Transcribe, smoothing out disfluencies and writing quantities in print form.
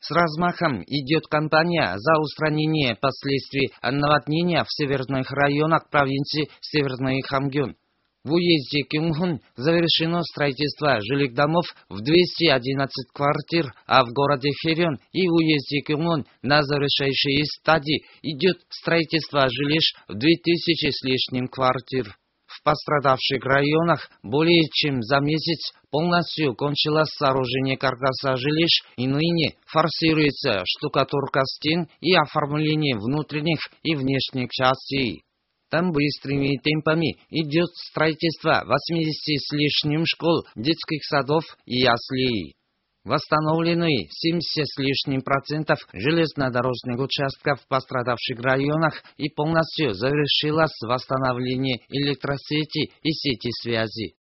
С размахом идет кампания за устранение последствий наводнения в северных районах провинции Северный Хамгён. В уезде Кюнгхун завершено строительство жилых домов в 211 квартир, а в городе Хэрён и уезде Кюнгхун на завершающей стадии идет строительство жилищ в 2000 с лишним квартир. В пострадавших районах более чем за месяц полностью кончилось сооружение каркаса жилищ и ныне форсируется штукатурка стен и оформление внутренних и внешних частей. Там быстрыми темпами идет строительство 80 с лишним школ, детских садов и яслей. Восстановлены 70 с лишним процентов железнодорожных участков в пострадавших районах и полностью завершилось восстановление электросети и сети связи.